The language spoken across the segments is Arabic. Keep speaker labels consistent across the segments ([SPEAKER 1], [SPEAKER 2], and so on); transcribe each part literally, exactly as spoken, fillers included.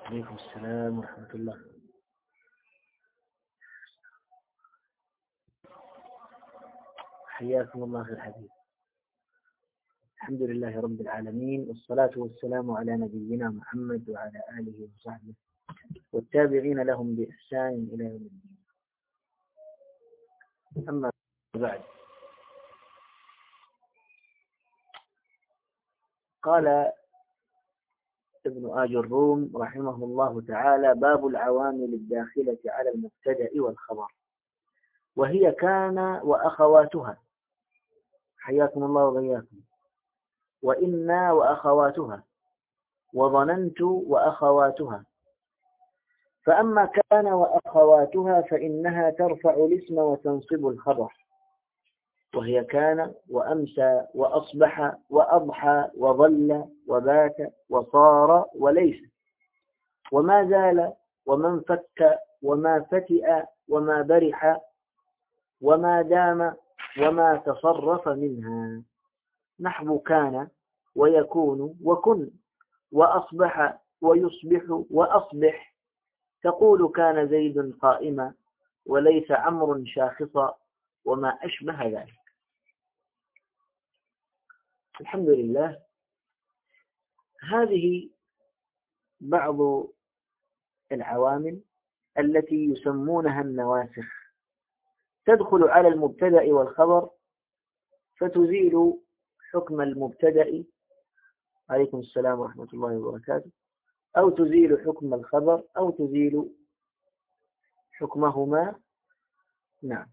[SPEAKER 1] عليكم السلام ورحمة الله. حياكم الله في الحديث. الحمد لله رب العالمين، والصلاة والسلام على نبينا محمد وعلى آله وصحبه والتابعين لهم بإحسان إلى يوم الدين. أما بعد، قال ابن آج الروم رحمه الله تعالى: باب العوامل الداخلة على المبتدأ والخبر، وهي كان وأخواتها، حياكم الله وبياكم، وإنا وأخواتها، وظننت وأخواتها. فأما كان وأخواتها فإنها ترفع الاسم وتنصب الخبر، وهي كان وأمسى وأصبح وأضحى وظل وبات وصار وليس وما زال ومن فك وما فتئ وما برح وما دام وما تصرف منها، نحو كان ويكون وكن وأصبح ويصبح وأصبح. تقول كان زيد قائما وليس عمرو شاخصا وما أشبه ذلك. الحمد لله. هذه بعض العوامل التي يسمونها النواسخ، تدخل على المبتدأ والخبر فتزيل حكم المبتدأ، عليكم السلام ورحمة الله وبركاته، أو تزيل حكم الخبر أو تزيل حكمهما. نعم.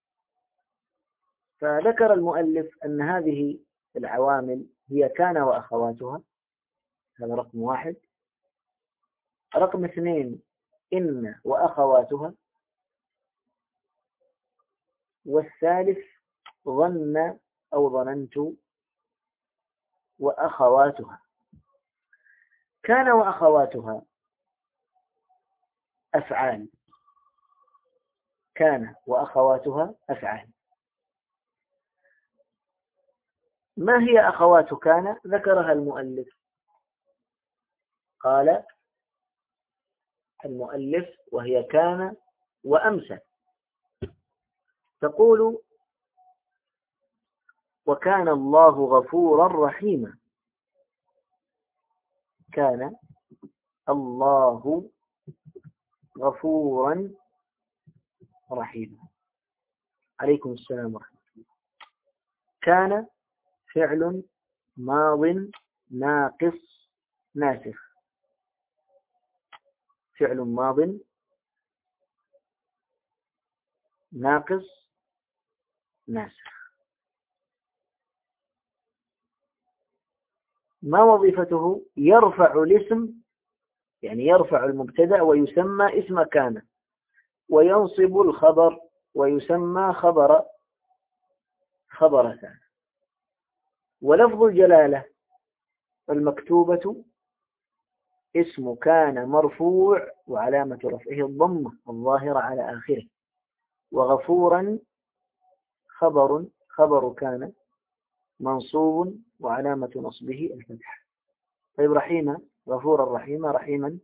[SPEAKER 1] فذكر المؤلف أن هذه العوامل هي كان وأخواتها، هذا رقم واحد. رقم اثنين إن وأخواتها، والثالث ظن أو ظننت وأخواتها. كان وأخواتها أفعال، كان وأخواتها أفعال. ما هي أخوات كان؟ ذكرها المؤلف. قال المؤلف: وهي كان وأمسى. تقول: وكان الله غفورا رحيما. كان الله غفورا رحيما. عليكم السلام ورحمة الله. كان فعل ماض ناقص ناسخ، فعل ماض ناقص ناسخ. ما وظيفته؟ يرفع الاسم، يعني يرفع المبتدأ ويسمى اسم كان، وينصب الخبر ويسمى خبر خبر كان. ولفظ الجلالة المكتوبة اسم كان مرفوع وعلامة رفعه الضمة الظاهرة على آخره، وغفورا خبر خبر كان منصوب وعلامة نصبه الفتح. طيب رحيما، غفورا رحيما، رحيما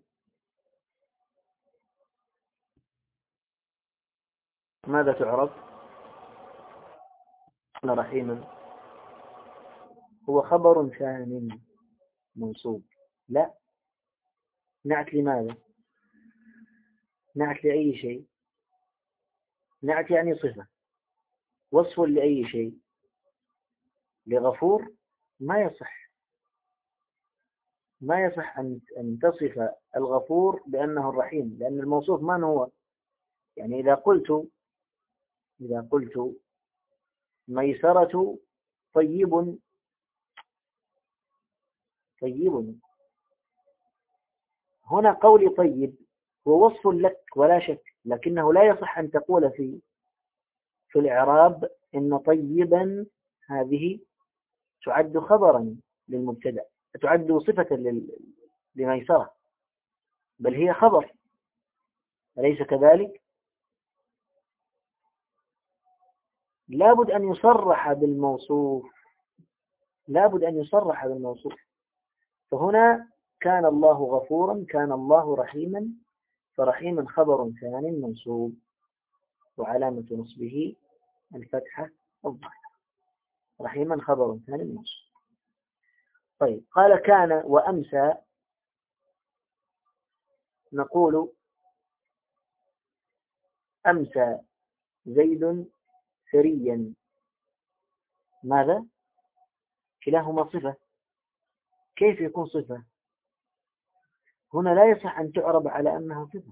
[SPEAKER 1] ماذا تعرف؟ رحيما هو خبر ثان منصوب. لا، نعت لماذا؟ نعت لأي شيء؟ نعت يعني صفة. وصف لأي شيء؟ لغفور. ما يصح ما يصح أن أن تصف الغفور بأنه الرحيم، لأن الموصوف من هو؟ يعني إذا قلت إذا قلت ميسرة طيب طيب، هنا قولي طيب هو وصف لك ولا شك، لكنه لا يصح أن تقول في في الإعراب إن طيبا هذه تعد خبرا للمبتدأ، تعد صفة لميسرة، بل هي خبر، أليس كذلك؟ لابد أن يصرح بالموصوف، لابد أن يصرح بالموصوف. فهنا كان الله غفورا كان الله رحيما، فرحيما خبر ثان منصوب وعلامة نصبه الفتحة الظاهرة. رحيما خبر ثان منصوب. طيب قال كان وأمسى، نقول أمسى زيد ثريا. ماذا؟ كلاهما صفة. كيف يكون صفة؟ هنا لا يصح أن تعرب على أنها صفة.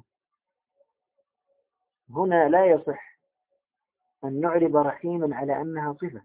[SPEAKER 1] هنا لا يصح أن نعرب رحيما على أنها صفة.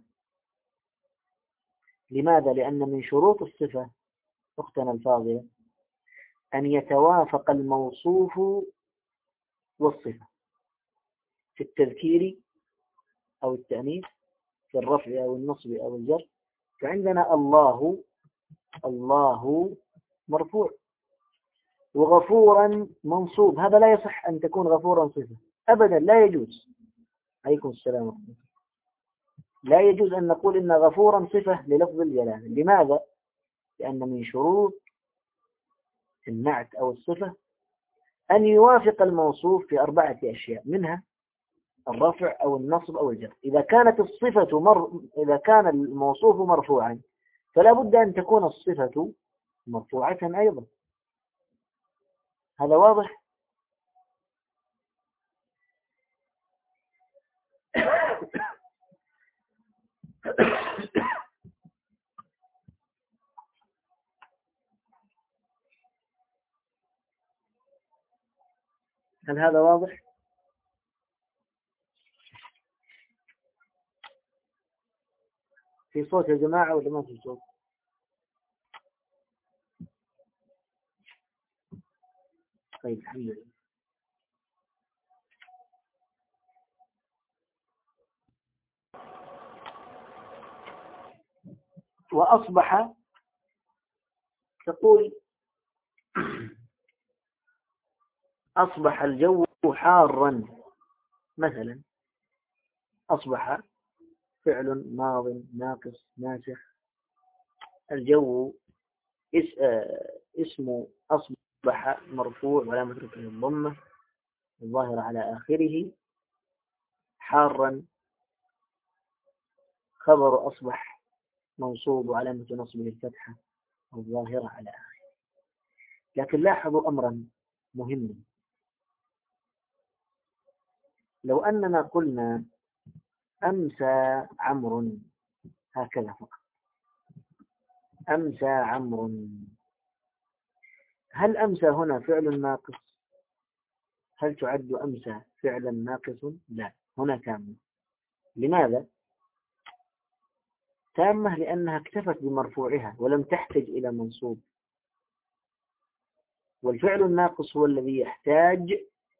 [SPEAKER 1] لماذا؟ لأن من شروط الصفة أختنا الفاضلة أن يتوافق الموصوف والصفة في التذكير أو التأنيث، في الرفع أو النصب أو الجر. فعندنا الله الله مرفوع وغفورا منصوب، هذا لا يصح أن تكون غفورا صفة أبدا، لا يجوز. عليكم السلام ورحمة الله. لا يجوز أن نقول إن غفورا صفة للفظ الجلالة. لماذا؟ لأن من شروط النعت أو الصفة أن يوافق الموصوف في أربعة أشياء، منها الرفع أو النصب أو الجر. إذا كانت الصفة مر... إذا كان الموصوف مرفوعا فلا بد أن تكون الصفة مرفوعة أيضا. هذا واضح؟ هل هذا واضح؟ في صوت يا جماعة ولا ما في صوت؟ طيب الحمد لله. وأصبح، تقول أصبح الجو حارا مثلا. أصبح فعل ماض ناقص ناسخ. الجو اسم أصبح مرفوع وعلامة رفعه الضمة الظاهرة على آخره. حارا خبر أصبح منصوب وعلامة نصبه الفتحة الظاهرة على آخره. لكن لاحظوا أمرا مهما، لو أننا قلنا أمسى عمرو هكذا فقط، أمسى عمرو، هل أمسى هنا فعل ناقص؟ هل تعد أمسى فعلا ناقص؟ لا، هنا تامة. لماذا؟ تامة لأنها اكتفت بمرفوعها ولم تحتج إلى منصوب، والفعل الناقص هو الذي يحتاج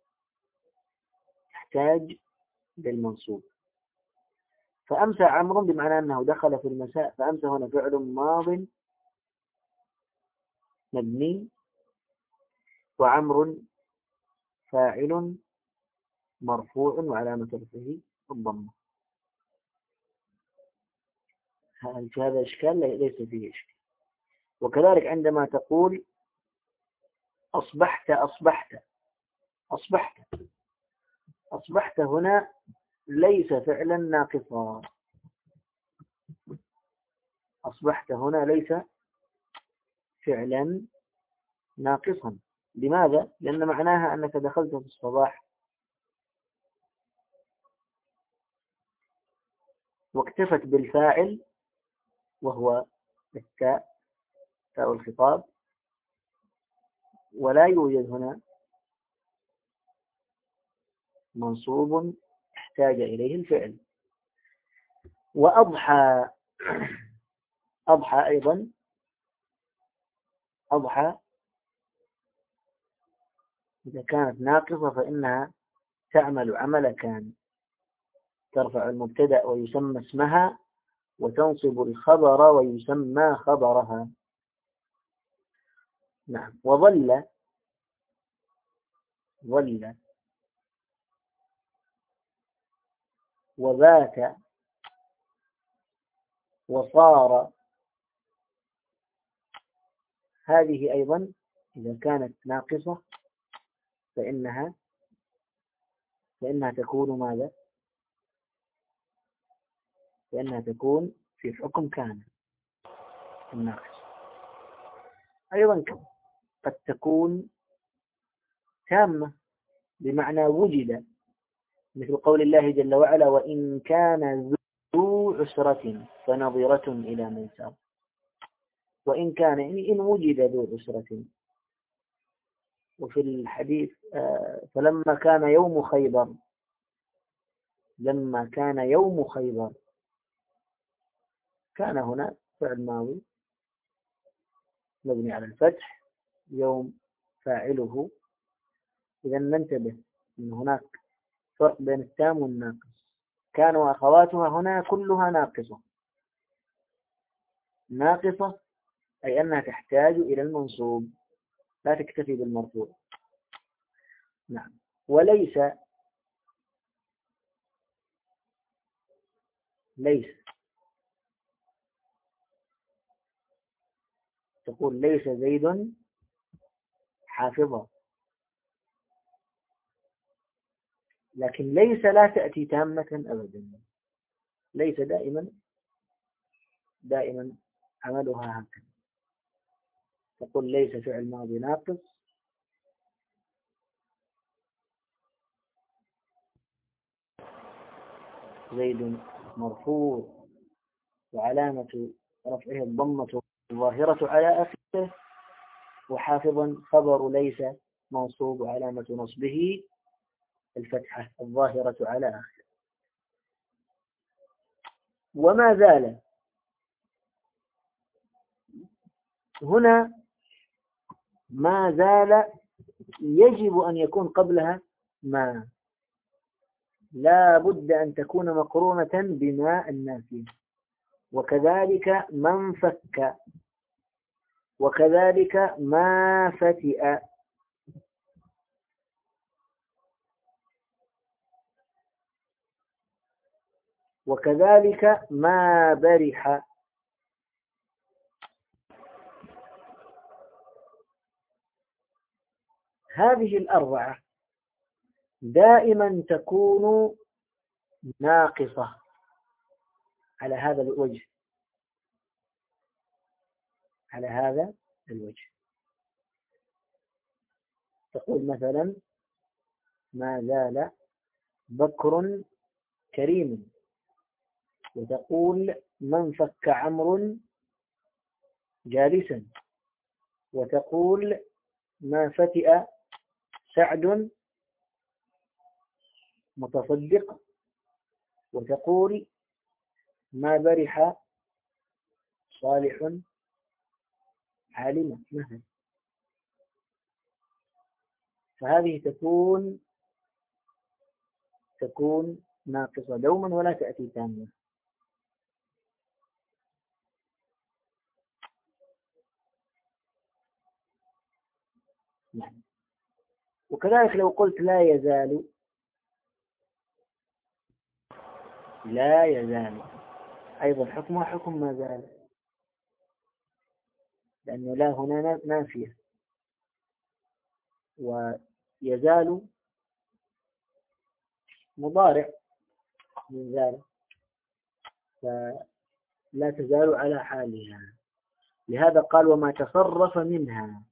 [SPEAKER 1] يحتاج للمنصوب. فأمسى عمرو بمعنى أنه دخل في المساء، فأمسى هنا فعل ماض مبني، وعمر فاعل مرفوع وعلامة رفعه الضمة. هل في هذا إشكال؟ ليس فيه إشكال. وكذلك عندما تقول أصبحت أصبحت أصبحت أصبحت هنا ليس فعلا ناقصا. أصبحت هنا ليس فعلا ناقصا. لماذا؟ لأن معناها أنك دخلت في الصباح واكتفت بالفاعل وهو التاء، تاء الخطاب، ولا يوجد هنا منصوب احتاج إليه الفعل. وأضحى أضحى أيضا أضحى إذا كانت ناقصة فإنها تعمل عمل كان، ترفع المبتدأ ويسمى اسمها، وتنصب الخبر ويسمى خبرها. نعم. وظل ظل وبات وصار، هذه أيضا إذا كانت ناقصة فإنها فإنها تكون ماذا؟ فإنها تكون في حكم كان الناقص. أيضا قد تكون تامة بمعنى وجد، مثل قول الله جل وعلا: وإن كان ذو عسرة فنظرة إلى ميسر. وإن كان يعني إن وجد ذو عسرة. وفي الحديث فلما كان يوم خيبر لما كان يوم خيبر كان هنا فعل ماضي مبني على الفتح، يوم فاعله. إذا ننتبه أن هناك فرق بين التام والناقص. كان وأخواتها هنا كلها ناقصة. ناقصة أي أنها تحتاج إلى المنصوب، لا تكتفي بالمرفوع. نعم. وليس ليس تقول ليس زيد حافظا، لكن ليس لا تأتي تامة أبدا. ليس دائما دائما عملها هكذا. تقول ليس فعل ماضي ناقص زيد مرفوع وعلامة رفعه الضمة الظاهرة على آخره، وحافظا خبر ليس منصوب وعلامة نصبه الفتحة الظاهرة على آخره. وما زال هنا ما زال يجب أن يكون قبلها ما، لا بد أن تكون مقرونة بما النافية. وكذلك من فك، وكذلك ما فتئ، وكذلك ما برح. هذه الأربعة دائما تكون ناقصة على هذا الوجه على هذا الوجه تقول مثلا: ما زال بكر كريم. وتقول: من فك عمرو جالسا. وتقول: ما فتئ سعد متصدق. وتقول: ما برح صالح عالما مثلا. فهذه تكون تكون ناقصة دوما ولا تأتي تامة. نعم. وكذلك لو قلت لا يزال لا يزال أيضا حكمها حكم ما زال، لأنه لا هنا نافية، ويزال مضارع من زال، فلا تزال على حالها. لهذا قال: وما تصرف منها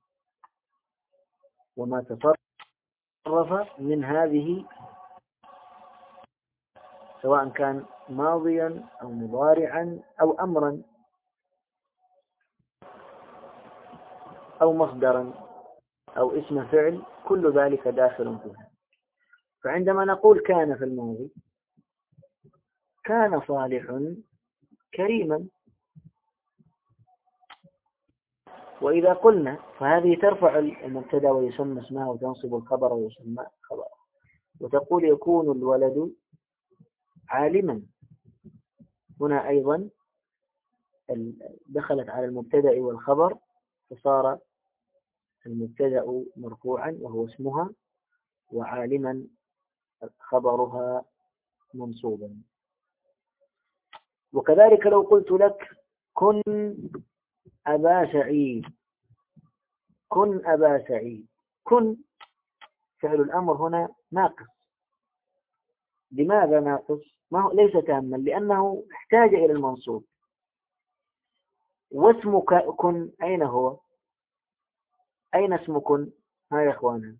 [SPEAKER 1] وما تصرف من هذه، سواء كان ماضيا أو مضارعا أو أمرا أو مصدرا أو اسم فعل، كل ذلك داخل فيها. فعندما نقول كان في الماضي كان صالح كريما، وإذا قلنا فهذه ترفع المبتدا ويسمى اسمها، وتنصب الخبر ويسمى خبر. وتقول: يكون الولد عالما. هنا أيضا دخلت على المبتدا والخبر، فصار المبتدا مرفوعا وهو اسمها، وعالما خبرها منصوبا. وكذلك لو قلت لك: كن أبا سعيد، كن أبا سعيد. كن فعل الأمر هنا ناقص. لماذا ناقص؟ ما هو ليس تاما، لأنه احتاج إلى المنصوب. واسم كن أين هو؟ أين اسم كن؟ ها يا إخوانا،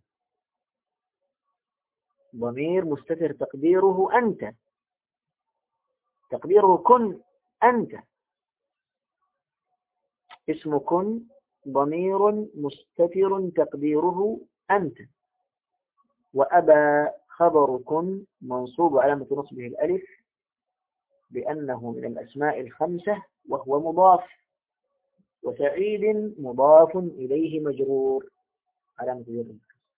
[SPEAKER 1] ضمير مستتر تقديره أنت، تقديره كن أنت. اسم كن ضمير مستتر تقديره أنت. وأبى خبر كن منصوب علامة نصبه الألف لأنه من الأسماء الخمسة وهو مضاف، وسعيد مضاف إليه مجرور علامة جر.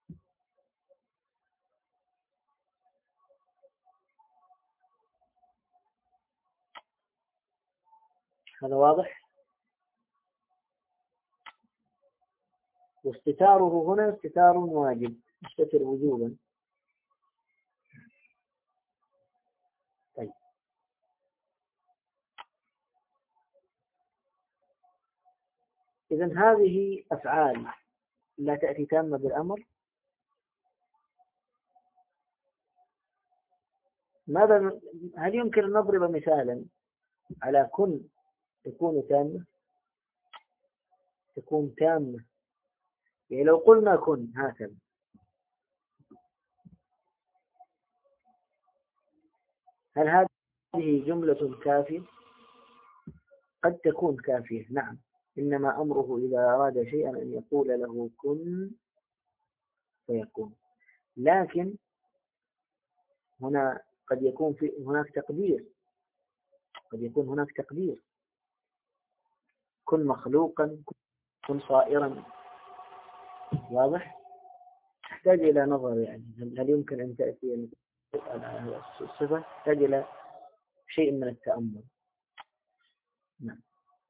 [SPEAKER 1] هذا واضح؟ واستتاره هنا استتار واجب، مستتر وجوبا. طيب، إذن هذه أفعال لا تأتي تامة بالأمر. ماذا هل يمكن أن نضرب مثالا على كن تكون تامة؟ تكون تامة يعني لو قلنا كن هكذا، هل هذه جملة كافية؟ قد تكون كافية، نعم. إنما أمره إذا أراد شيئا أن يقول له كن فيكون. لكن هنا قد يكون في هناك تقدير، قد يكون هناك تقدير كن مخلوقا، كن صائرا. واضح؟ تحتاج إلى نظر، يعني هل يمكن أن تأتي الصفة؟ تحتاج إلى شيء من التأمل. نعم.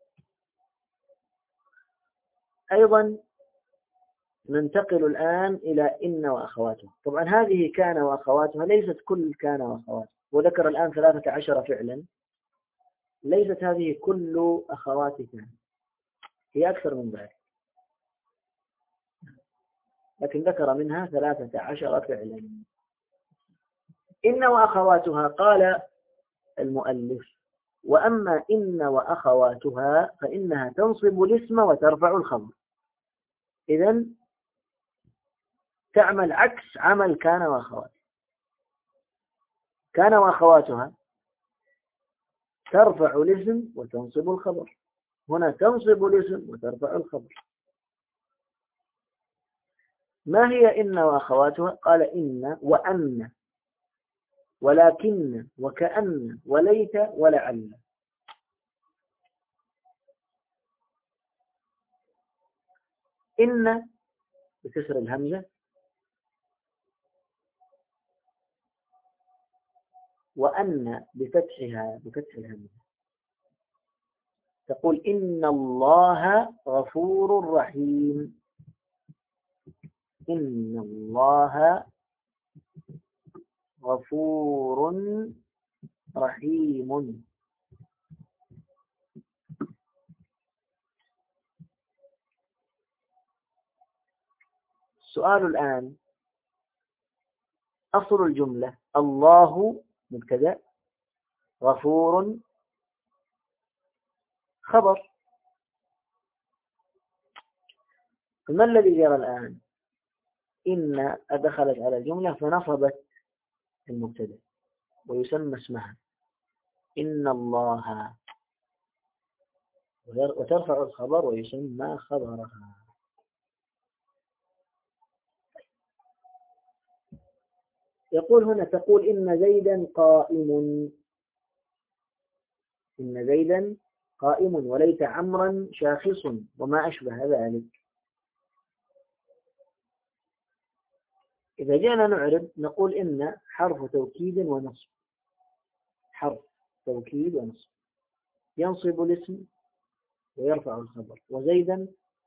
[SPEAKER 1] أيضا ننتقل الآن إلى إن وأخواتها. طبعا هذه كان وأخواتها ليست كل كان وأخواتها، وذكر الآن ثلاثة عشر فعلا. ليست هذه كل أخوات كان، هي أكثر من ذلك، لكن ذكر منها ثلاثة عشر فعلا. إن وأخواتها قال المؤلف: وأما إن وأخواتها فإنها تنصب الاسم وترفع الخبر. إذن تعمل عكس عمل كان وأخواتها. كان وأخواتها ترفع الاسم وتنصب الخبر، هنا تنصب الاسم وترفع الخبر. ما هي إن وأخواتها؟ قال: إن وأن ولكن وكأن وليت ولعل. إن بكسر الهمزة، وأن بفتحها بفتح الهمزة. تقول: إن الله غفور رحيم. إن الله غفور رحيم. السؤال الآن: أصل الجملة الله مبتدأ، غفور خبر. ما الذي جرى الآن؟ إن أدخلت على الجملة فنصبت المبتدأ ويسمى اسمها إن الله، وترفع الخبر ويسمى خبرها. يقول هنا: تقول إن زيدا قائم. إن زيدا قائم وليت عمرا شاخص وما أشبه ذلك. إذا جاءنا نعرب نقول إن حرف توكيد ونصب، حرف توكيد ونصب، ينصب الاسم ويرفع الخبر. وزيدا،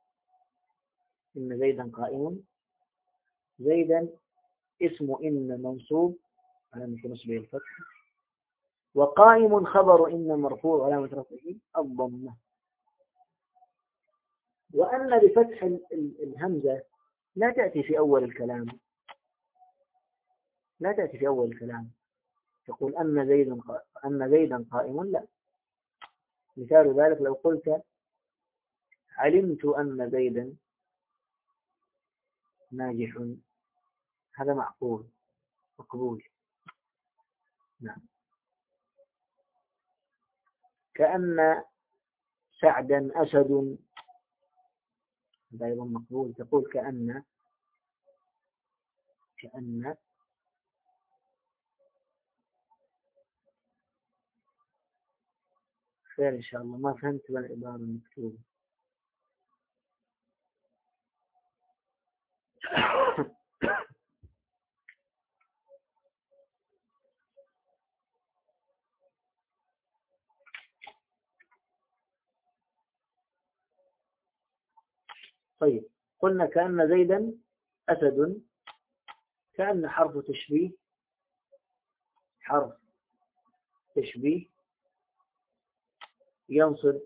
[SPEAKER 1] إن زيدا قائم، زيدا اسم إن منصوب علامة نصبه الفتح، وقائم خبر إن مرفوع علامة رفعه الضمة. وأن بفتح الهمزة لا تأتي في أول الكلام، لا تأتي في أول الكلام تقول أن زيد أن زيدا قائم، لا. مثال ذلك لو قلت علمت أن زيدا ناجح، هذا معقول مقبول. نعم. كأن سعدا أسد، هذا أيضا مقبول. تقول كأن كأن خير إن شاء الله، ما فهمت بالعبارة المكتوبة. طيب، قلنا كأن زيدا أسد، كأن حرف تشبيه، حرف تشبيه ينصب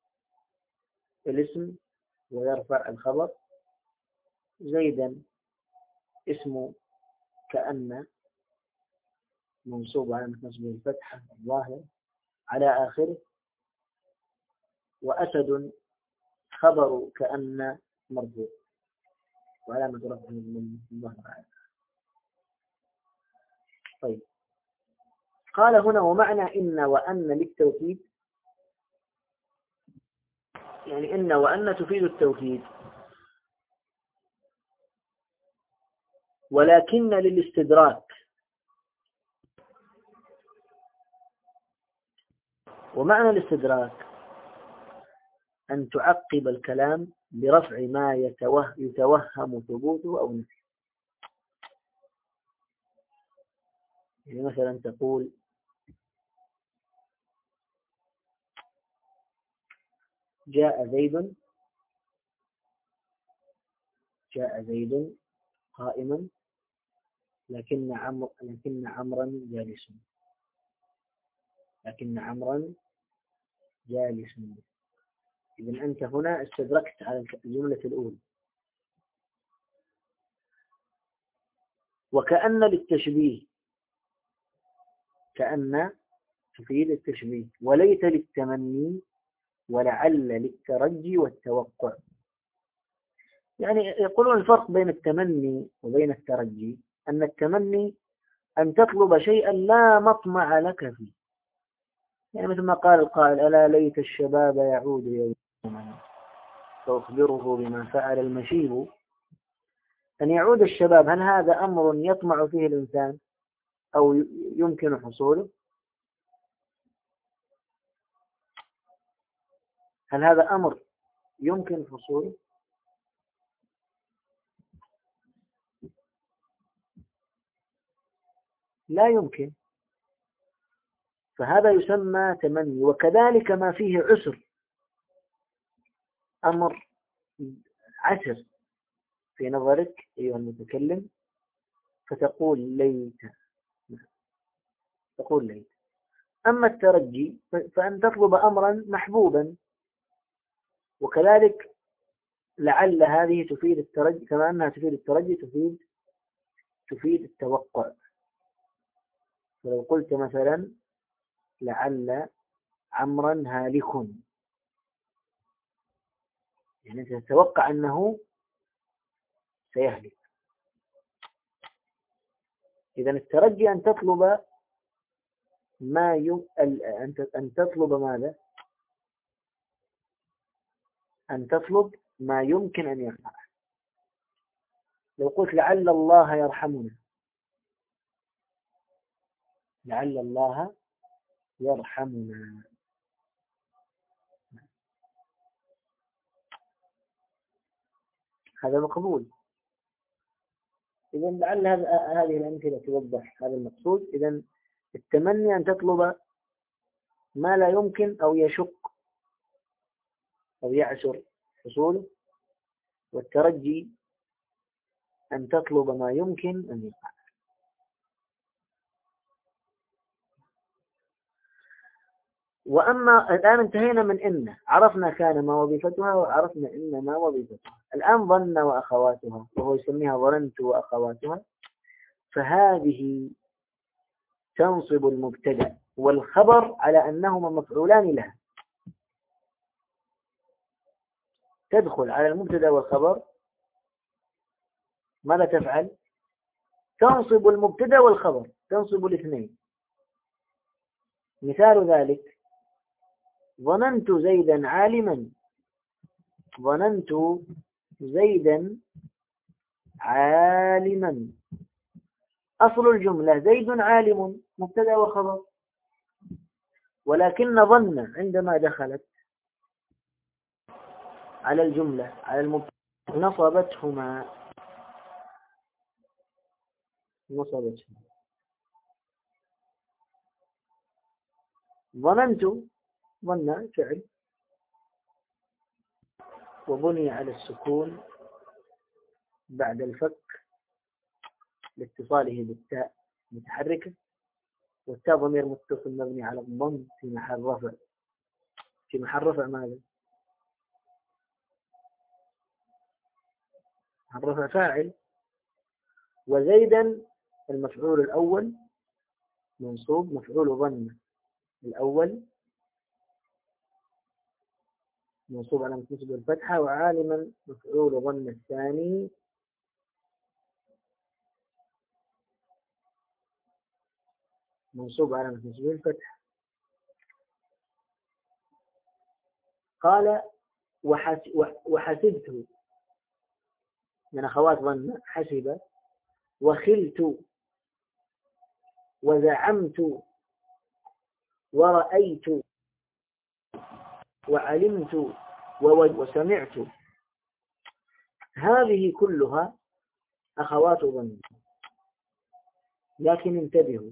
[SPEAKER 1] الاسم ويرفع الخبر. زيدا اسم كأن منصوب على نصبه الفتحة الظاهر على آخره، وأسد خبر كأن مرفوع وعلامة رفعه من الظهر على. طيب، قال هنا ومعنى إن وأن للتوكيد، يعني إن وأن تفيد التوكيد، ولكن للاستدراك. ومعنى الاستدراك أن تعقب الكلام برفع ما يتوه يتوهم ثبوته أو نفيه. يعني مثلا تقول جاء زيد جاء زيد قائما، لكن عمرو لكن عمرا جالس لكن عمرا جالس إذن أنت هنا استدركت على الجملة الأولى. وكأن للتشبيه، كأن تفيد التشبيه، وليت للتمني، ولعل للترجي والتوقع. يعني يقولون الفرق بين التمني وبين الترجي أن التمني أن تطلب شيئا لا مطمع لك فيه، يعني مثل ما قال القائل ألا ليت الشباب يعود يوما فأخبره بما فعل المشيب. أن يعود الشباب، هل هذا أمر يطمع فيه الإنسان أو يمكن حصوله؟ هل هذا أمر يمكن حصوله؟ لا يمكن. فهذا يسمى تمني. وكذلك ما فيه عسر، أمر عسر في نظرك أيها المتكلم، فتقول ليت تقول ليت. أما الترجي فأن تطلب أمرا محبوبا، وكذلك لعل هذه تفيد الترجي كما أنها تفيد الترجي تفيد تفيد التوقع. فلو قلت مثلا لعل عمرا هالك، يعني أنت تتوقع أنه سيهلك. إذن الترجي أن تطلب ما يم... أن تطلب ماذا؟ أن تطلب ما يمكن أن يقع. لو قلت لعل الله يرحمنا، لعل الله يرحمنا، هذا مقبول. إذن لعل هذه الأمثلة توضح هذا المقصود. إذن التمني أن تطلب ما لا يمكن أو يشق أو يعسر حصوله، والترجي أن تطلب ما يمكن أن يقع. وأما الآن انتهينا من إن، عرفنا كان ما وظيفتها وعرفنا إن ما وظيفتها. الآن ظن وأخواتها، وهو يسميها ظننت وأخواتها، فهذه تنصب المبتدأ والخبر على أنهما مفعولان لها. تدخل على المبتدأ والخبر، ماذا تفعل؟ تنصب المبتدأ والخبر، تنصب الاثنين. مثال ذلك: ظننت زيدا عالما. ظننت زيدا عالما، أصل الجملة زيد عالم، مبتدأ وخبر، ولكن ظن عندما دخلت على الجملة على المبتدأ نصبتهما نصبتهما ظننت ظن فعل وبني على السكون بعد الفك لاتصاله بالتاء متحركة، والتاء ضمير متصل مبني على الضم في محل رفع. في محل رفع ماذا؟ محل رفع فاعل. وزيدا المفعول الأول منصوب، مفعول ظن الأول منصوب على نصب الفتحة، وعالما مفعول ظن الثاني منصوب على نصب الفتحة. قال وحسبت من أخوات ظن حسب، وخلت وزعمت ورأيت وعلمت وسمعت، هذه كلها أخوات ظن. لكن انتبهوا،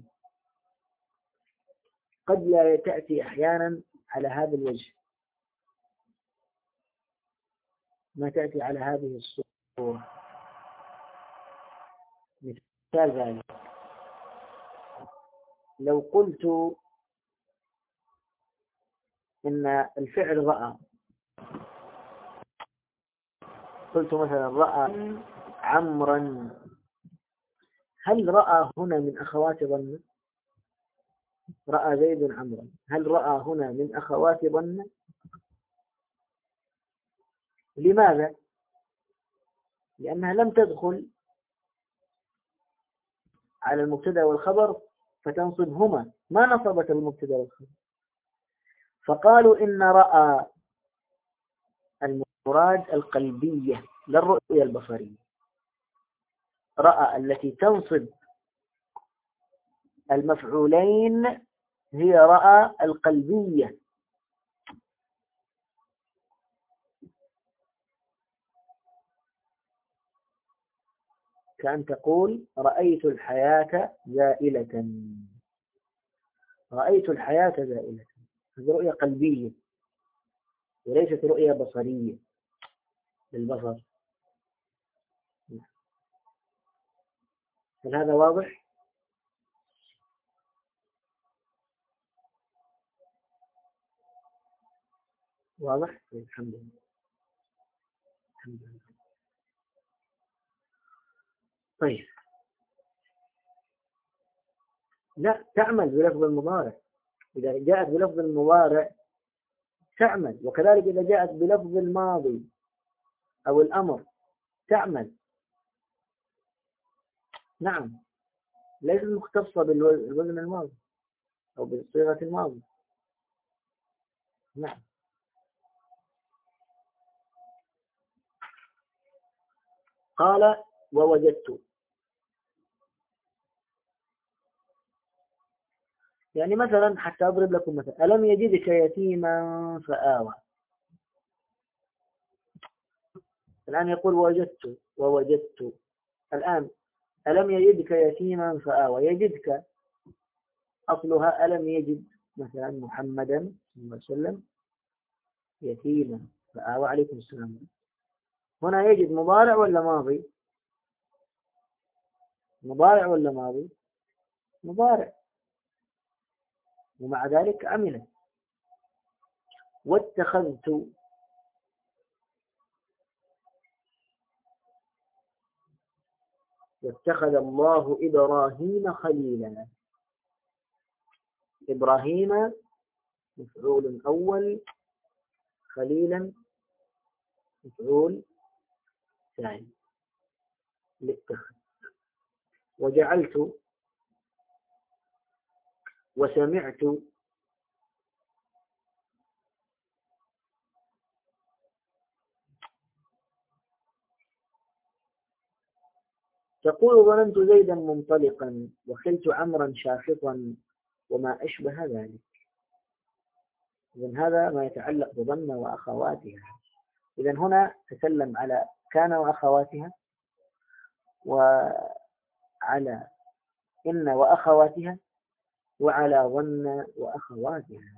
[SPEAKER 1] قد لا تأتي أحيانا على هذا الوجه، ما تأتي على هذه الصورة. مثال ذلك: لو قلت إن الفعل رأى، قلت مثلا رأى عمرا، هل رأى هنا من أخوات ظن؟ رأى زيد عمرا، هل رأى هنا من أخوات ظن؟ لماذا؟ لأنها لم تدخل على المبتدأ والخبر فتنصبهما، ما نصبت المبتدأ والخبر. فقالوا إن رأى المراد القلبية لا الرؤية البصرية. رأى التي تنصب المفعولين هي رأى القلبية. كأن تقول رأيت الحياة زائلة، رأيت الحياة زائلة، هذه رؤية قلبية وليست رؤية بصرية للبصر. هل هذا واضح؟ واضح؟ الحمد لله. الحمد لله. طيب، لا تعمل بلفظ المضارع. إذا جاءت بلفظ المضارع تعمل، وكذلك إذا جاءت بلفظ الماضي أو الأمر تعمل. نعم، ليست مختصة بالوزن الماضي أو بصيغة الماضي. نعم. قال ووجدت، يعني مثلا حتى أضرب لكم مثلا: ألم يجدك يتيما فآوى. الآن يقول وجدت ووجدت. الآن ألم يجدك يتيما فآوى، يجدك أصلها ألم يجد مثلا محمدا صلى الله عليه وسلم يتيما فآوى عليكم السلام. هنا يجد مضارع ولا ماضي؟ مضارع ولا ماضي؟ مضارع، ومع ذلك عمل. واتخذت واتخذ الله إبراهيم خليلا. إبراهيم مفعول أول، خليلا مفعول ثاني للتخذ. وجعلت وسمعت تقول ظننت زيدا منطلقا وخلت عمرا شاخصا وما أشبه ذلك. إذن هذا ما يتعلق بظن وأخواتها. إذن هنا تسلم على كان وأخواتها، وعلى إن وأخواتها، وعلى ظن وأخواتها.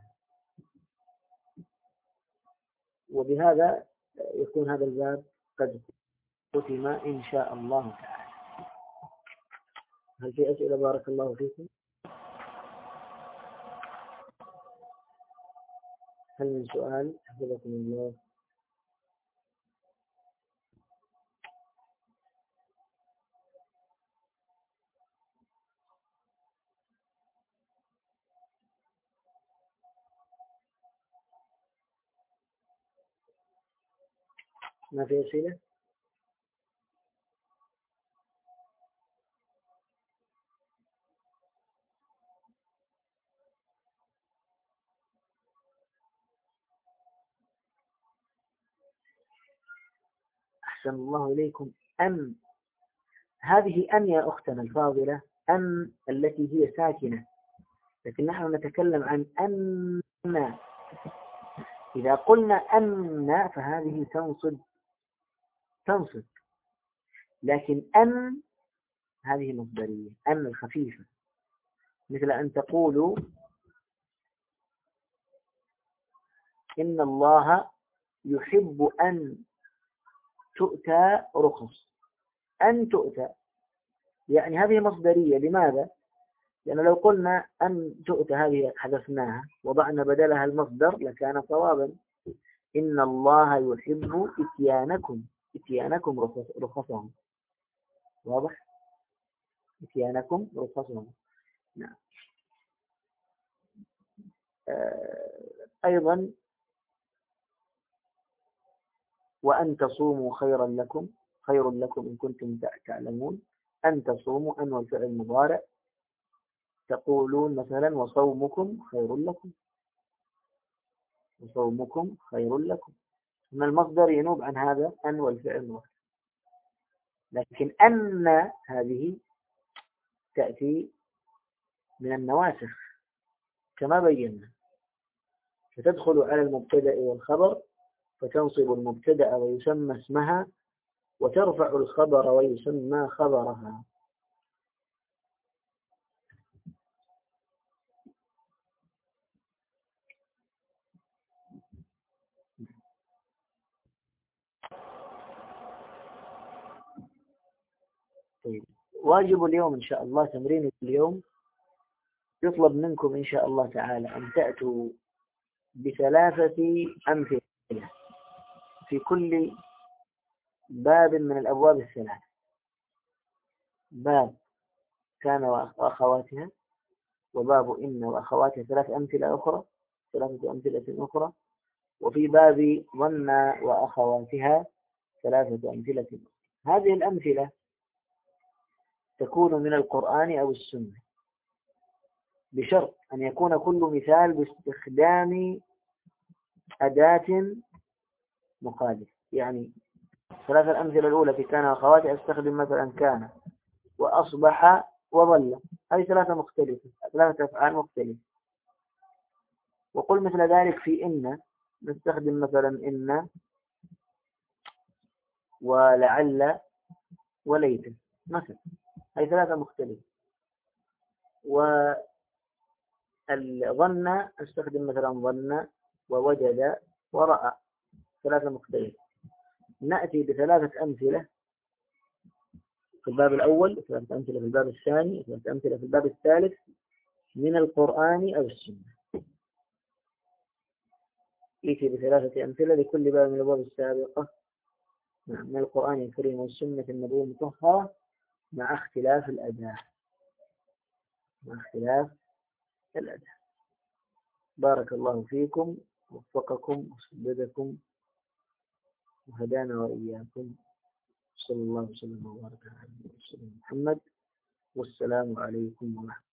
[SPEAKER 1] وبهذا يكون هذا الباب قد ختم إن شاء الله تعالى. هل في أسئلة؟ بارك الله فيكم. هل من سؤال؟ حفظكم الله. ما في أسئلة؟ أحسن الله إليكم. أن هذه أن يا أختنا الفاضلة، أن التي هي ساكنة، لكن نحن نتكلم عن أن. إذا قلنا أن فهذه تنصب تنصب لكن أن هذه مصدرية، أن الخفيفة، مثل أن تقولوا إن الله يحب أن تؤتى رخص. أن تؤتى يعني هذه مصدرية. لماذا؟ لأن لو قلنا أن تؤتى هذه حذفناها وضعنا بدلها المصدر لكان صوابا. إن الله يحب إتيانكم إتيانكم رخصهم. واضح؟ إتيانكم رخصهم. نعم. أيضا وأن تصوموا خيرا لكم خير لكم إن كنتم تعلمون. أن تصوموا أن والفعل المضارع. تقولون مثلا وصومكم خير لكم وصومكم خير لكم. من المصدر ينوب عن هذا أن والفعل المضارع. لكن أن هذه تأتي من النواسخ كما بينا، فتدخل على المبتدأ والخبر فتنصب المبتدأ ويسمى اسمها، وترفع الخبر ويسمى خبرها. طيب. واجب اليوم إن شاء الله، تمرين اليوم يطلب منكم إن شاء الله تعالى أن تأتوا بثلاثة أمثلة في كل باب من الأبواب الثلاثة. باب كان وأخواتها، وباب إن وأخواتها ثلاث أمثلة أخرى ثلاثة أمثلة أخرى، وفي باب ظن وأخواتها ثلاثة أمثلة. هذه الأمثلة تكون من القرآن أو السنة، بشرط أن يكون كل مثال باستخدام أداة مخالفة. يعني ثلاثة الأمثلة الأولى في كان وأخواتها أستخدم مثلا كان وأصبح وظل. هذه ثلاثة مختلفة، ثلاثة أفعال مختلفة. وقل مثل ذلك في إن، نستخدم مثلا إن ولعل وليت مثلا. هذه ثلاثة مختلفة. والظن استخدم مثلا ظن ووجد ورأى، ثلاثة مختلفة. نأتي بثلاثة أمثلة في الباب الأول، ثلاثة أمثلة في الباب الثاني، ثلاثة أمثلة في الباب الثالث من القرآن أو السنة. يأتي بثلاثة أمثلة لكل باب من الأبواب السابقة من القرآن الكريم والسنة النبوية المطهرة مع اختلاف الأداء مع اختلاف الأداء. بارك الله فيكم، وفقكم وسددكم وهدانا وإياكم. صلى الله وسلم وبارك على محمد. والسلام عليكم ورحمة الله.